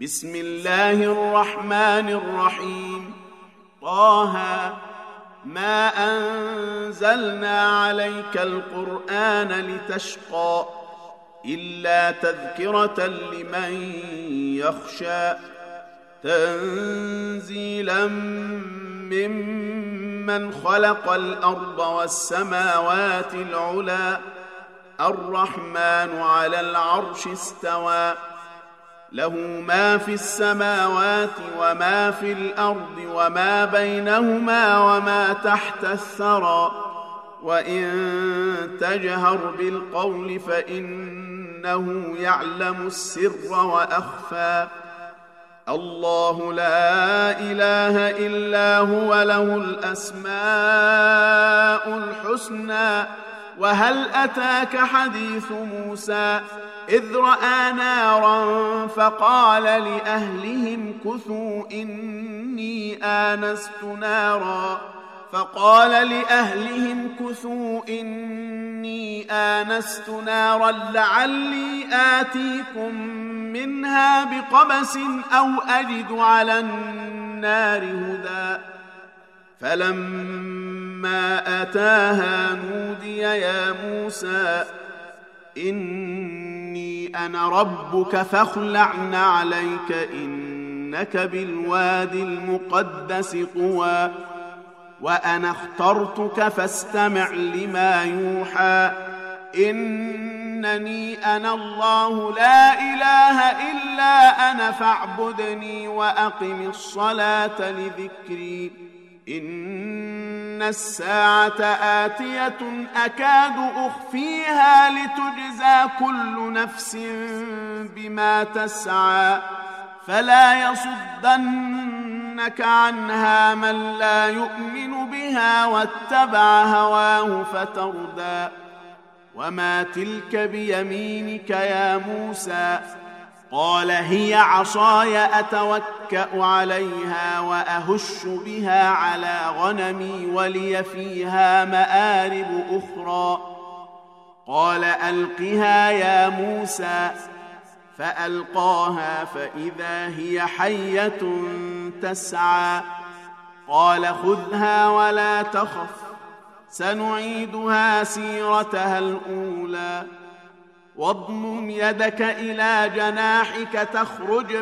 بسم الله الرحمن الرحيم. طه ما أنزلنا عليك القرآن لتشقى إلا تذكرة لمن يخشى تنزيلا ممن خلق الأرض والسماوات العلى الرحمن على العرش استوى له ما في السماوات وما في الأرض وما بينهما وما تحت الثرى وإن تجهر بالقول فإنه يعلم السر وأخفى الله لا إله إلا هو له الأسماء الحسنى وهل أتاك حديث موسى إذ رأى نارا فقال لأهلهم كثوا إني آنست نارا لعلي آتيكم منها بقبس أو أجد على النار هدى فلما أتاها نودي يا موسى إني أنا ربك فاخلع عليك إنك بالوادي المقدس طوى وأنا اخترتك فاستمع لما يوحى إنني أنا الله لا إله إلا أنا فاعبدني وأقم الصلاة لذكري إن الساعة آتية أكاد أخفيها لتجزى كل نفس بما تسعى فلا يصدنك عنها من لا يؤمن بها واتبع هواه فتردى وما تلك بيمينك يا موسى قال هي عصاي أتوكأ عليها وأهش بها على غنمي ولي فيها مآرب أخرى قال ألقها يا موسى فألقاها فإذا هي حية تسعى قال خذها ولا تخف سنعيدها سيرتها الأولى واضمم يدك إلى جناحك تخرج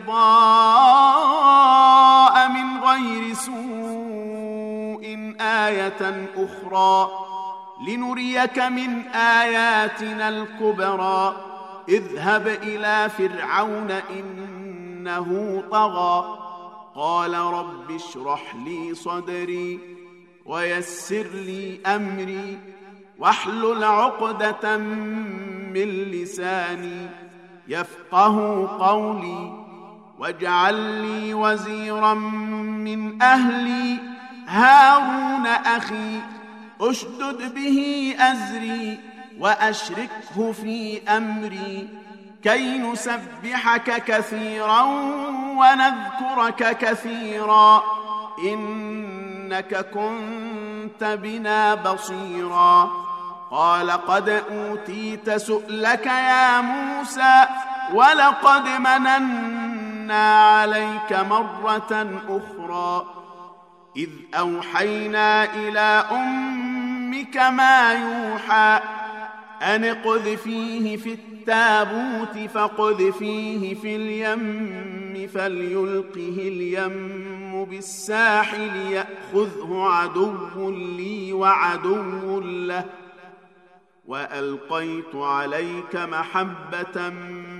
بيضاء من غير سوء آية أخرى لنريك من آياتنا الكبرى اذهب إلى فرعون إنه طغى قال رب اشرح لي صدري ويسر لي أمري واحلل عقدة من لساني يفقه قولي واجعل لي وزيرا من أهلي هارون أخي أشدد به أزري وأشركه في أمري كي نسبحك كثيرا ونذكرك كثيرا إنك كنت بنا بصيرا قال قد أوتيت سؤلك يا موسى ولقد مننا عليك مرة أخرى إذ أوحينا إلى أمك ما يوحى أن اقذفيه في التابوت فاقذفيه في اليم فليلقه اليم بالساحل يأخذه عدو لي وعدو له وألقيت عليك محبة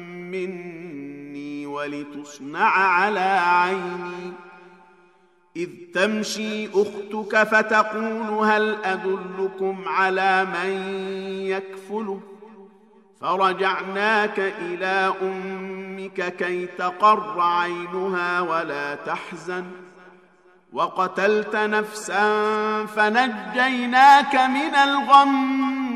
مني ولتصنع على عيني إذ تمشي أختك فتقول هل أدلكم على من يكفله فرجعناك إلى أمك كي تقر عينها ولا تحزن وقتلت نفسا فنجيناك من الغم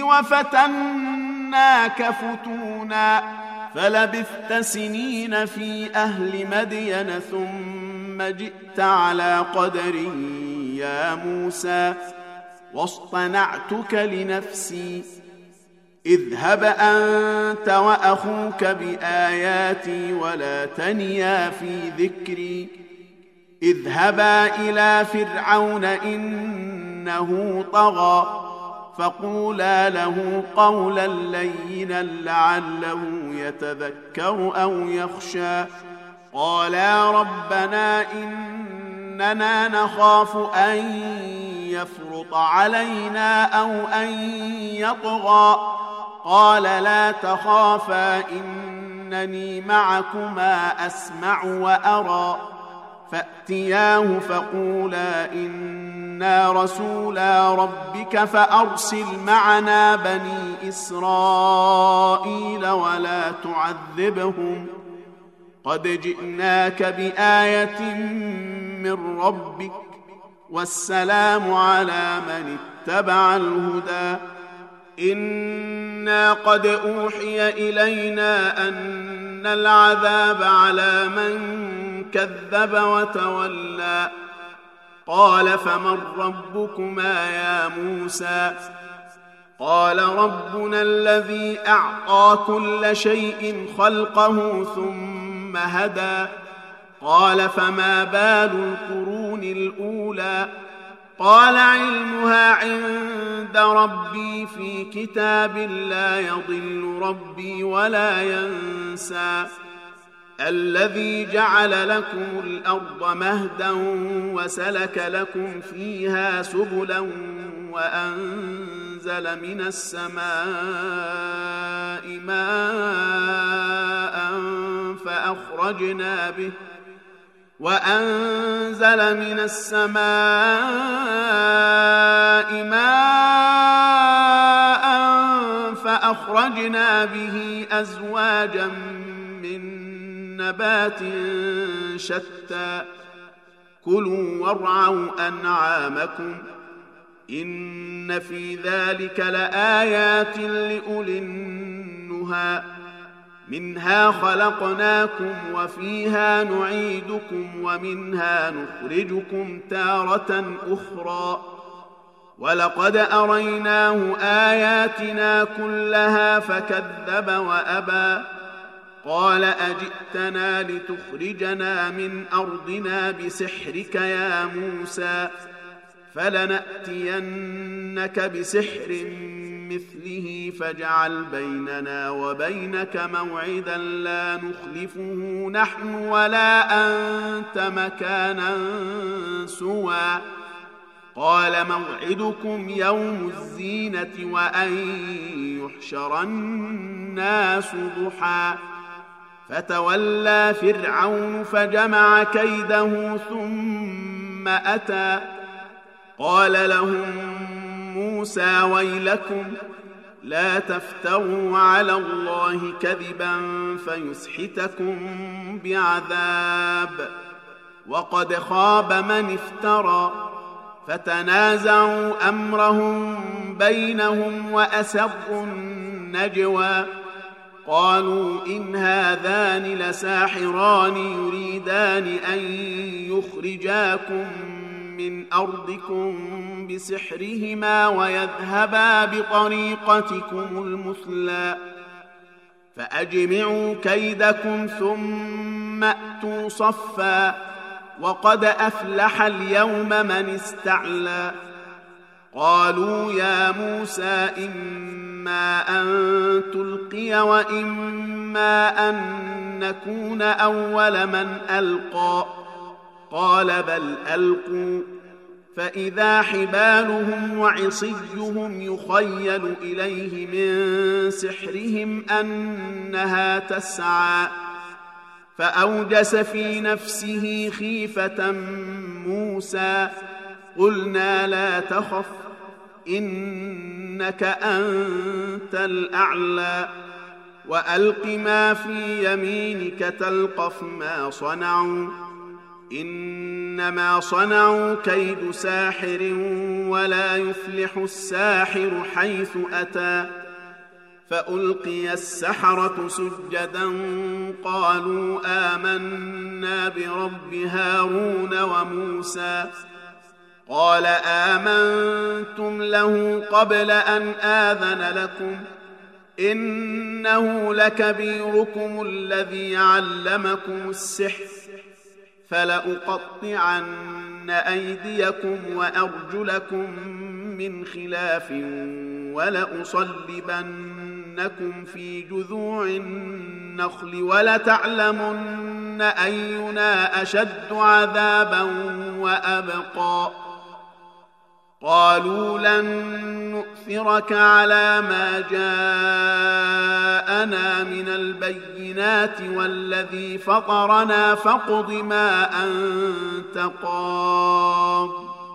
وفتناك فتونا فلبثت سنين في أهل مدين ثم جئت على قدر يا موسى واصطنعتك لنفسي اذهب أنت وأخوك بآياتي ولا تنيا في ذكري اذهبا إلى فرعون إنه طغى فقولا له قولا لينا لعله يتذكر أو يخشى قالا ربنا إننا نخاف أن يفرط علينا أو أن يطغى قال لا تخافا إنني معكما أسمع وأرى فأتياه فقولا إنا رسولا ربك فأرسل معنا بني إسرائيل ولا تعذبهم قد جئناك بآية من ربك والسلام على من اتبع الهدى إنا قد أوحي إلينا أن العذاب على من كذب وتولى قال فمن ربكما يا موسى قال ربنا الذي أعطى كل شيء خلقه ثم هدى قال فما بال القرون الأولى قال علمها عند ربي في كتاب لا يضل ربي ولا ينسى الذي جعل لكم الأرض مهدا وسلك لكم فيها سبلا وأنزل من السماء ماء فأخرجنا به أزواجا من نبات شتى كلوا وارعوا أنعامكم إن في ذلك لآيات لأولي النهى منها خلقناكم وفيها نعيدكم ومنها نخرجكم تارة أخرى ولقد أريناه آياتنا كلها فكذب وأبى قال أجئتنا لتخرجنا من أرضنا بسحرك يا موسى فلنأتينك بسحر مثله فاجعل بيننا وبينك موعدا لا نخلفه نحن ولا أنت مكانا سوى قال موعدكم يوم الزينة وأن يحشر الناس ضحى فتولى فرعون فجمع كيده ثم أتى قال لهم موسى ويلكم لا تفتروا على الله كذبا فيسحتكم بعذاب وقد خاب من افترى فتنازعوا أمرهم بينهم وأسروا النجوى قالوا إن هذان لساحران يريدان أن يخرجاكم من أرضكم بسحرهما ويذهبا بطريقتكم المثلى فأجمعوا كيدكم ثم أتوا صفا وقد أفلح اليوم من استعلى قالوا يا موسى إما أن تلقي وإما أن نكون أول من ألقى قال بل ألقوا فإذا حبالهم وعصيهم يخيل إليه من سحرهم أنها تسعى فأوجس في نفسه خيفة موسى قلنا لا تخف إنك أنت الأعلى وألق ما في يمينك تلقف ما صنعوا إنما صنعوا كيد ساحر ولا يفلح الساحر حيث أتى فألقي السحرة سجدا قالوا آمنا برب هارون وموسى قال آمنتم له قبل أن آذن لكم إنه لكبيركم الذي علمكم السحر فلأقطعن أيديكم وأرجلكم من خلاف ولأصلبنكم في جذوع النخل ولتعلمن أينا أشد عذابا وأبقى قالوا لن نؤثرك على ما جاءنا من البينات والذي فطرنا فاقض ما أنت قاض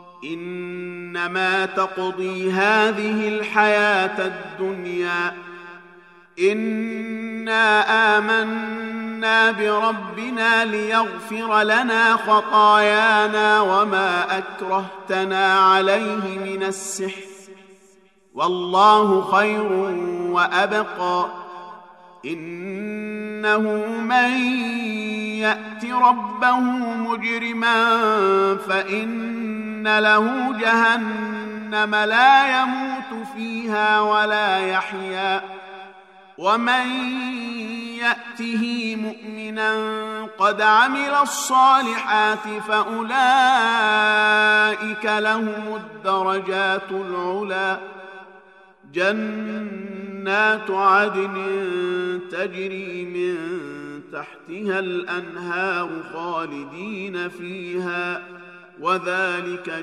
إنما تقضي هذه الحياة الدنيا إنا آمنا بربنا ليغفر لنا خطايانا وما أكرهتنا عليه من السحر والله خير وأبقى إنه من يأت ربه مجرما فإن له جهنم لا يموت فيها ولا يحيا ومن يأته مؤمنا قد عمل الصالحات فأولئك لهم الدرجات العلى جنات عدن تجري من تحتها الأنهار خالدين فيها وذلك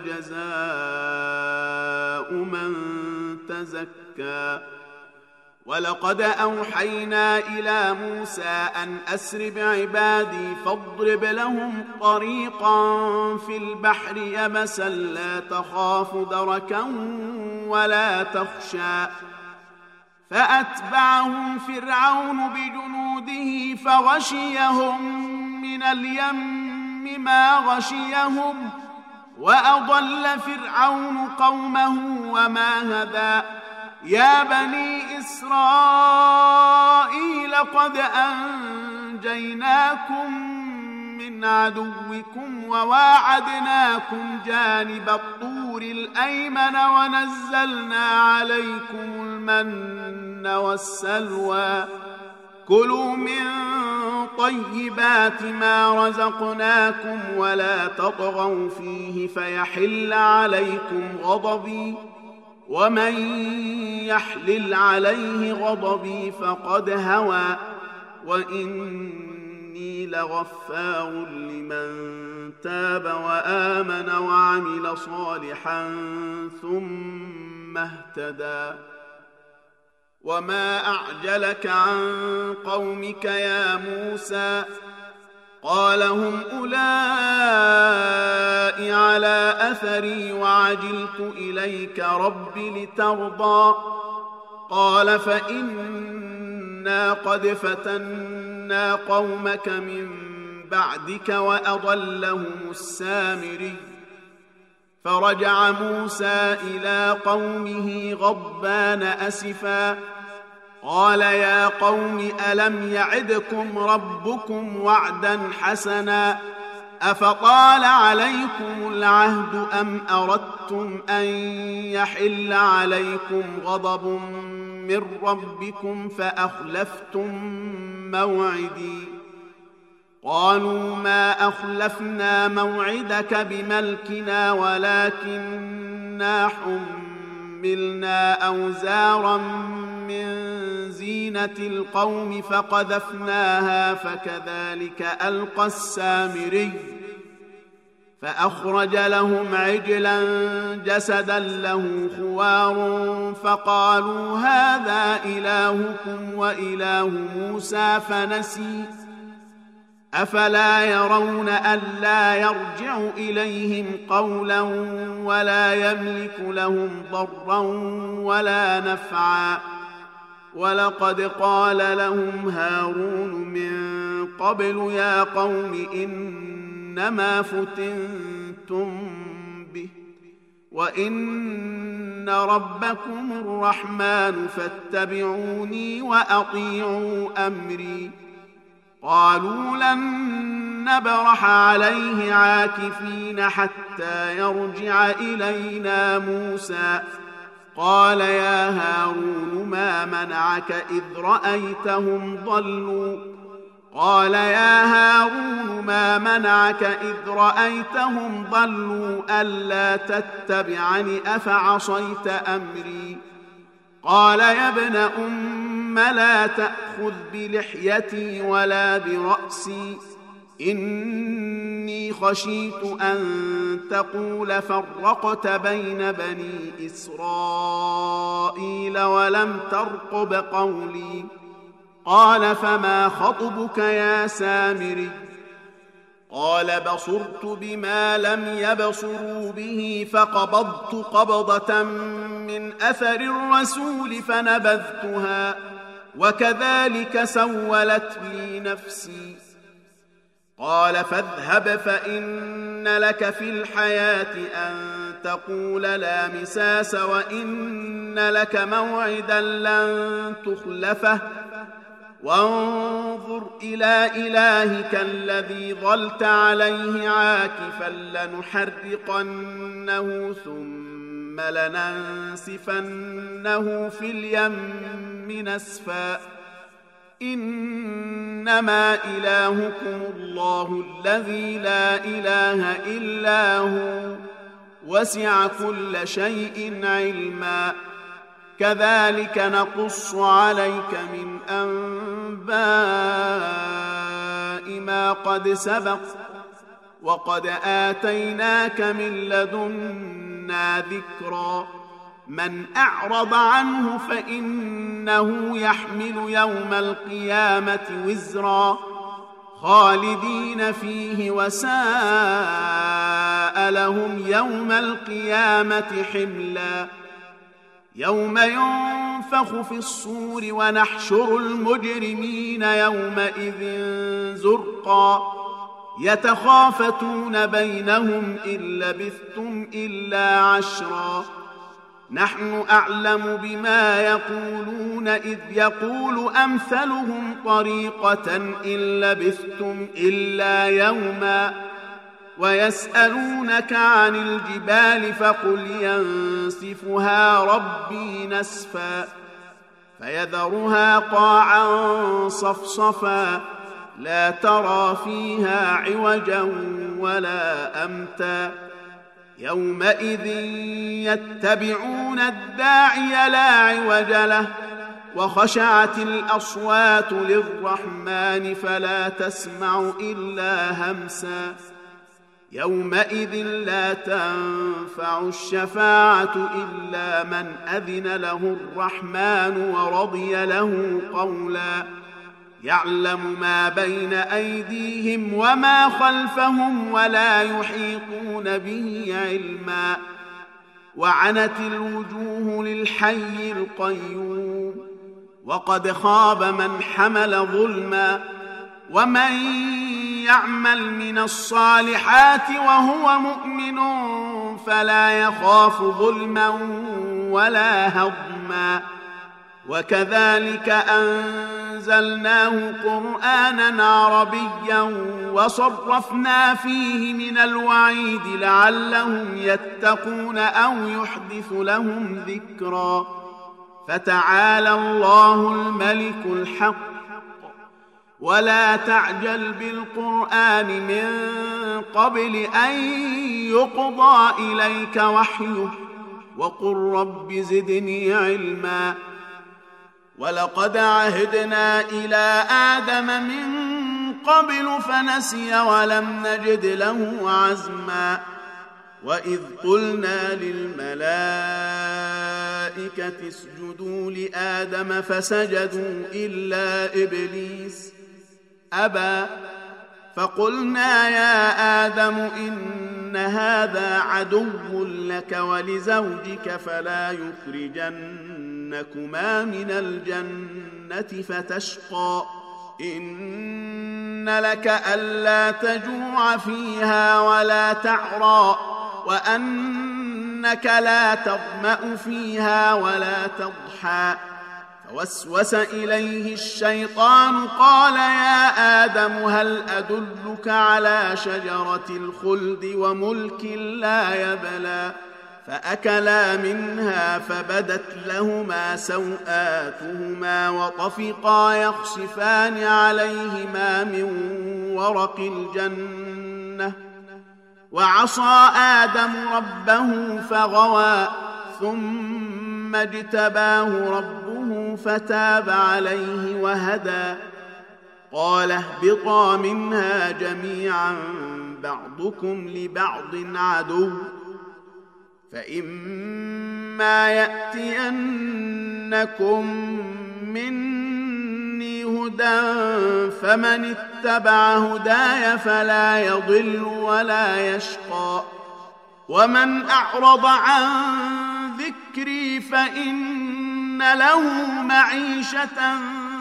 جزاء من تزكى ولقد أوحينا إلى موسى أن أسر بعبادي فاضرب لهم طريقا في البحر يبسا لا تخاف دركا ولا تخشى فأتبعهم فرعون بجنوده فغشيهم من اليم ما غشيهم وأضل فرعون قومه وما هدى يا بني إسرائيل قد أنجيناكم من عدوكم وواعدناكم جانب الطور الأيمن ونزلنا عليكم المن والسلوى كلوا من طيبات ما رزقناكم ولا تطغوا فيه فيحل عليكم غضبي ومن يحلل عليه غضبي فقد هوى وإني لغفار لمن تاب وآمن وعمل صالحا ثم اهتدى وما أعجلك عن قومك يا موسى قال هم أولئك على أثري وعجلت إليك رب لترضى قال فإنا قد فتنا قومك من بعدك وأضلهم السامري فرجع موسى إلى قومه غضبان أسفا قال يا قوم ألم يعدكم ربكم وعدا حسنا أفطال عليكم العهد أم أردتم أن يحل عليكم غضب من ربكم فأخلفتم موعدي قالوا ما أخلفنا موعدك بملكنا ولكننا حملنا أوزارا من زينة القوم فقذفناها فكذلك ألقى السامري فأخرج لهم عجلا جسدا له خوار فقالوا هذا إلهكم وإله موسى فنسي أفلا يرون ألا يرجع إليهم قولا ولا يملك لهم ضرا ولا نفعا ولقد قال لهم هارون من قبل يا قوم إنما فتنتم به وإن ربكم الرحمن فاتبعوني وأطيعوا أمري قالوا لن نبرح عليه عاكفين حتى يرجع إلينا موسى قال يا هارون ما منعك إذ رأيتهم ضلوا قال يا هارون ما منعك إذ رأيتهم ضلوا ألا تتبعني أفعصيت أمري قال يا ابن أم لا تأخذ بلحيتي ولا برأسي إني خشيت أن تقول فرقت بين بني إسرائيل ولم ترقب قولي قال فما خطبك يا سامري قال بصرت بما لم يبصروا به فقبضت قبضة من أثر الرسول فنبذتها وكذلك سولت لي نفسي قال فاذهب فإن لك في الحياة أن تقول لا مساس وإن لك موعدا لن تخلفه وانظر إلى إلهك الذي ظلت عليه عاكفا لنحرقنه ثم لننسفنه في اليم نسفا إنما إلهكم الله الذي لا إله إلا هو وسع كل شيء علما كذلك نقص عليك من أنباء ما قد سبق وقد آتيناك من لدنا ذكرا من أعرض عنه فإنه يحمل يوم القيامة وزرا خالدين فيه وساء لهم يوم القيامة حملا يوم ينفخ في الصور ونحشر المجرمين يومئذ زرقا يتخافتون بينهم إن لبثتم إلا عشرا نحن أعلم بما يقولون إذ يقول أمثلهم طريقة إن لبثتم إلا يوما ويسألونك عن الجبال فقل ينسفها ربي نسفا فيذرها قاعا صفصفا لا ترى فيها عوجا ولا أمتا يومئذ يتبعون الداعي لا عوج له وخشعت الأصوات للرحمن فلا تسمع إلا همسا يومئذ لا تنفع الشفاعة إلا من أذن له الرحمن ورضي له قولا يعلم ما بين أيديهم وما خلفهم ولا يحيطون به علما وعنت الوجوه للحي القيوم وقد خاب من حمل ظلما ومن يعمل من الصالحات وهو مؤمن فلا يخاف ظلما ولا هضما وكذلك أنزلناه قرآنا عربيا وصرفنا فيه من الوعيد لعلهم يتقون أو يحدث لهم ذكرا فتعالى الله الملك الحق ولا تعجل بالقرآن من قبل أن يقضى إليك وحيه وقل رب زدني علما ولقد عهدنا إلى آدم من قبل فنسي ولم نجد له عزما وإذ قلنا للملائكة اسجدوا لآدم فسجدوا إلا إبليس أبى فقلنا يا آدم إن هذا عدو لك ولزوجك فلا يخرجنكما من الجنة فتشقى إن لك ألا تجوع فيها ولا تعرى وأنك لا تظمأ فيها ولا تضحى فوسوس إليه الشيطان قال يا آدم هل أدلك على شجرة الخلد وملك لا يبلى فأكلا منها فبدت لهما سوآتهما وطفقا يخصفان عليهما من ورق الجنة وعصى آدم ربه فغوى ثم اجتباه ربه فتاب عليه وهدى قال اهبطا منها جميعا بعضكم لبعض عدو فإما يأتينكم مني هدى فمن اتبع هداي فلا يضل ولا يشقى ومن أعرض عن ذكري فإن له معيشة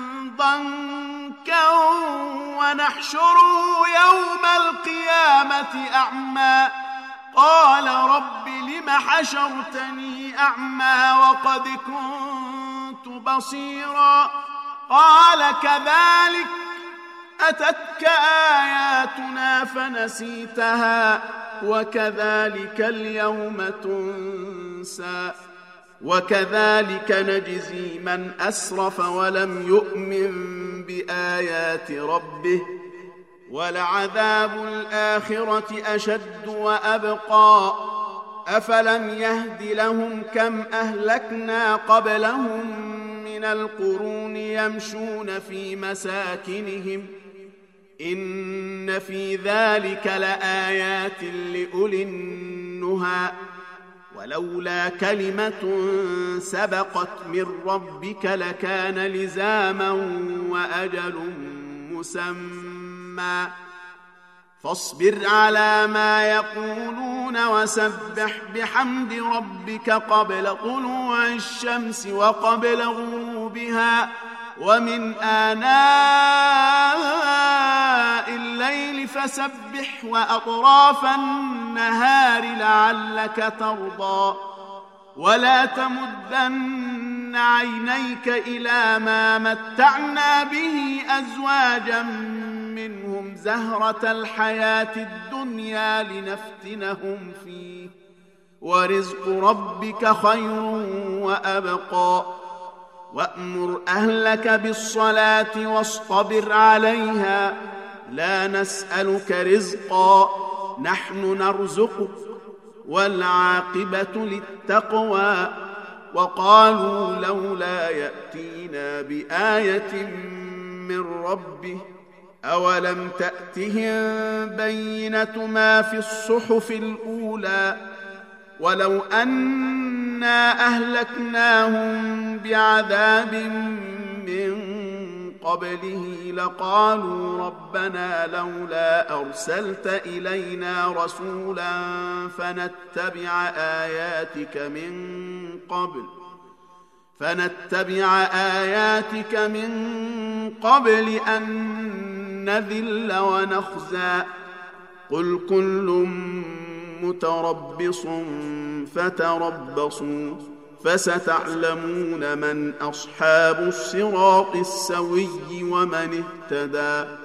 ضنكا ونحشره يوم القيامة أعمى قال رب لم حشرتني أعمى وقد كنت بصيرا قال كذلك أتتك آياتنا فنسيتها وكذلك اليوم تنسى وكذلك نجزي من أسرف ولم يؤمن بآيات ربه ولعذاب الآخرة أشد وأبقى أفلم يهد لهم كم أهلكنا قبلهم من القرون يمشون في مساكنهم إن في ذلك لآيات لأولي النهى ولولا كلمة سبقت من ربك لكان لزاما وأجل مسمى فاصبر على ما يقولون وسبح بحمد ربك قبل طلوع الشمس وقبل غروبها ومن آناء الليل فسبح وأطراف النهار لعلك ترضى ولا تمدن عينيك إلى ما متعنا به أزواجا منهم زهرة الحياة الدنيا لنفتنهم فيه ورزق ربك خير وأبقى وأمر أهلك بالصلاة واصطبر عليها لا نسألك رزقا نحن نرزقك والعاقبة للتقوى وقالوا لولا يأتينا بآية من ربه أولم تأتهم بينة ما في الصحف الأولى ولو أنا أهلكناهم بعذاب من قبله لقالوا ربنا لولا أرسلت إلينا رسولا فنتبع آياتك من قبل أن نذل ونخزى قل كل متربص فتربصوا فستعلمون من أصحاب الصراط السوي ومن اهتدى